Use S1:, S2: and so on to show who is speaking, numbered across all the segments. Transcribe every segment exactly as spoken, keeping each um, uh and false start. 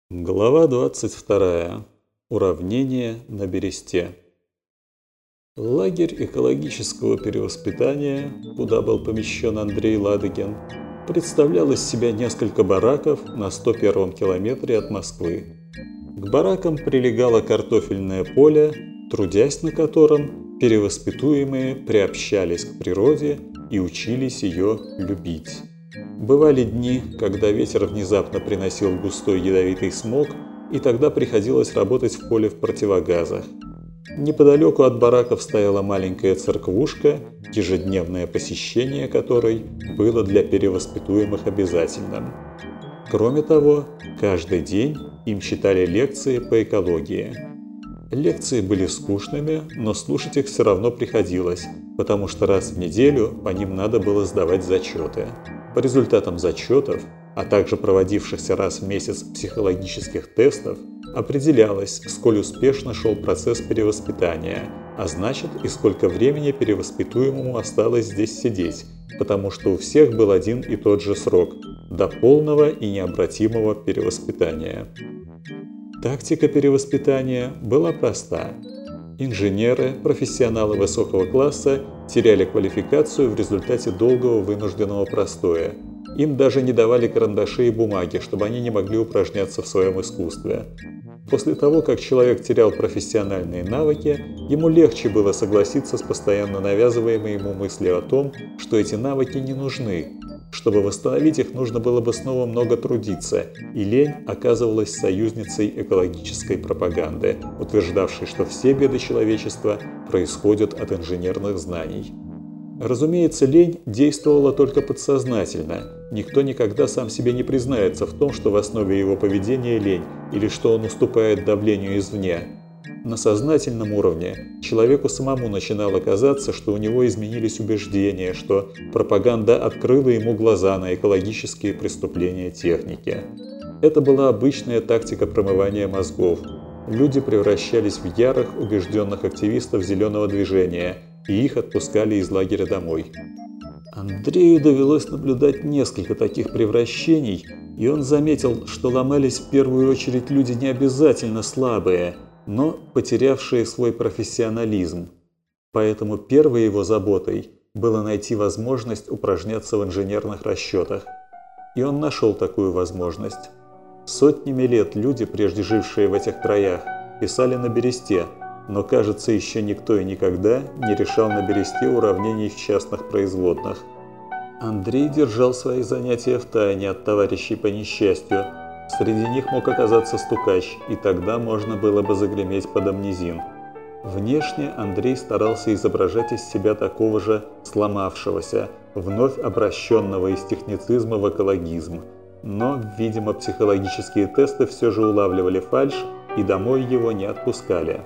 S1: Глава двадцать вторая. Уравнение на бересте. Лагерь экологического перевоспитания, куда был помещен Андрей Ладыгин, представлял из себя несколько бараков на сто первом километре от Москвы. К баракам прилегало картофельное поле, трудясь на котором перевоспитуемые приобщались к природе и учились ее любить. Бывали дни, когда ветер внезапно приносил густой ядовитый смог, и тогда приходилось работать в поле в противогазах. Неподалеку от бараков стояла маленькая церквушка, ежедневное посещение которой было для перевоспитуемых обязательным. Кроме того, каждый день им читали лекции по экологии. Лекции были скучными, но слушать их все равно приходилось, потому что раз в неделю по ним надо было сдавать зачеты. По результатам зачетов, а также проводившихся раз в месяц психологических тестов, определялось, сколь успешно шел процесс перевоспитания, а значит и сколько времени перевоспитуемому осталось здесь сидеть, потому что у всех был один и тот же срок – до полного и необратимого перевоспитания. Тактика перевоспитания была проста. Инженеры, профессионалы высокого класса теряли квалификацию в результате долгого вынужденного простоя. Им даже не давали карандаши и бумаги, чтобы они не могли упражняться в своем искусстве. После того, как человек терял профессиональные навыки, ему легче было согласиться с постоянно навязываемой ему мыслью о том, что эти навыки не нужны. Чтобы восстановить их, нужно было бы снова много трудиться, и лень оказывалась союзницей экологической пропаганды, утверждавшей, что все беды человечества происходят от инженерных знаний. Разумеется, лень действовала только подсознательно. Никто никогда сам себе не признается в том, что в основе его поведения лень, или что он уступает давлению извне. На сознательном уровне человеку самому начинало казаться, что у него изменились убеждения, что пропаганда открыла ему глаза на экологические преступления техники. Это была обычная тактика промывания мозгов. Люди превращались в ярых, убежденных активистов зеленого движения, и их отпускали из лагеря домой. Андрею довелось наблюдать несколько таких превращений, и он заметил, что ломались в первую очередь люди не обязательно слабые, но потерявшие свой профессионализм. Поэтому первой его заботой было найти возможность упражняться в инженерных расчетах. И он нашел такую возможность. Сотнями лет люди, прежде жившие в этих краях, писали на бересте, но, кажется, еще никто и никогда не решал на бересте уравнений в частных производных. Андрей держал свои занятия в тайне от товарищей по несчастью. Среди них мог оказаться стукач, и тогда можно было бы загреметь под амнезин. Внешне Андрей старался изображать из себя такого же сломавшегося, вновь обращенного из техницизма в экологизм. Но, видимо, психологические тесты все же улавливали фальшь, и домой его не отпускали.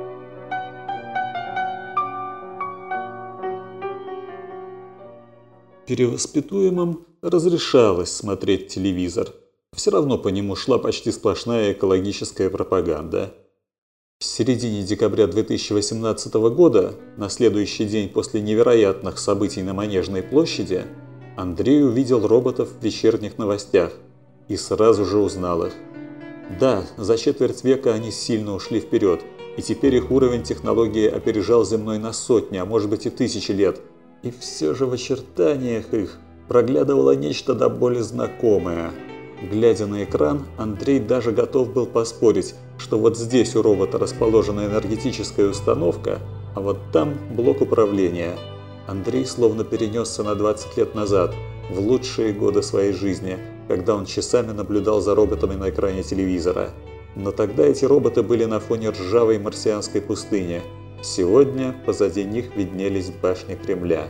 S1: Перевоспитуемым разрешалось смотреть телевизор. Все равно по нему шла почти сплошная экологическая пропаганда. В середине декабря две тысячи восемнадцатого года, на следующий день после невероятных событий на Манежной площади, Андрей увидел роботов в вечерних новостях и сразу же узнал их. Да, за четверть века они сильно ушли вперед, и теперь их уровень технологии опережал земной на сотни, а может быть и тысячи лет. И все же в очертаниях их проглядывало нечто до боли знакомое. Глядя на экран, Андрей даже готов был поспорить, что вот здесь у робота расположена энергетическая установка, а вот там блок управления. Андрей словно перенесся на двадцать лет назад, в лучшие годы своей жизни, когда он часами наблюдал за роботами на экране телевизора. Но тогда эти роботы были на фоне ржавой марсианской пустыни. Сегодня позади них виднелись башни Кремля.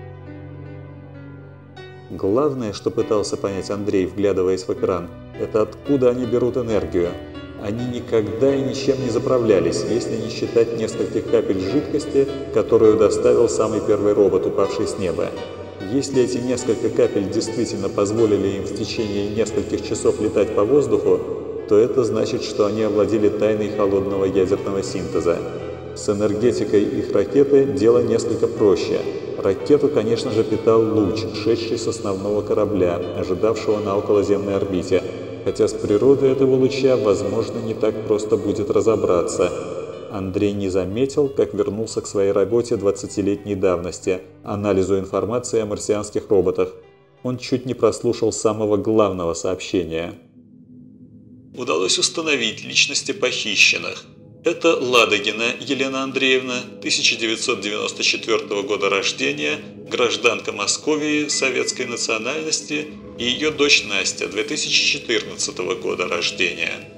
S1: Главное, что пытался понять Андрей, вглядываясь в экран, это откуда они берут энергию. Они никогда и ничем не заправлялись, если не считать нескольких капель жидкости, которую доставил самый первый робот, упавший с неба. Если эти несколько капель действительно позволили им в течение нескольких часов летать по воздуху, то это значит, что они овладели тайной холодного ядерного синтеза. С энергетикой их ракеты дело несколько проще. Ракету, конечно же, питал луч, шедший с основного корабля, ожидавшего на околоземной орбите. хотя с природой этого луча, возможно, не так просто будет разобраться. Андрей не заметил, как вернулся к своей работе двадцатилетней давности – анализу информации о марсианских роботах. Он чуть не прослушал самого главного сообщения. Удалось установить личности похищенных. Это Ладыгина Елена Андреевна, тысяча девятьсот девяносто четвёртого года рождения, гражданка Московии советской национальности, и ее дочь Настя, две тысячи четырнадцатого года рождения.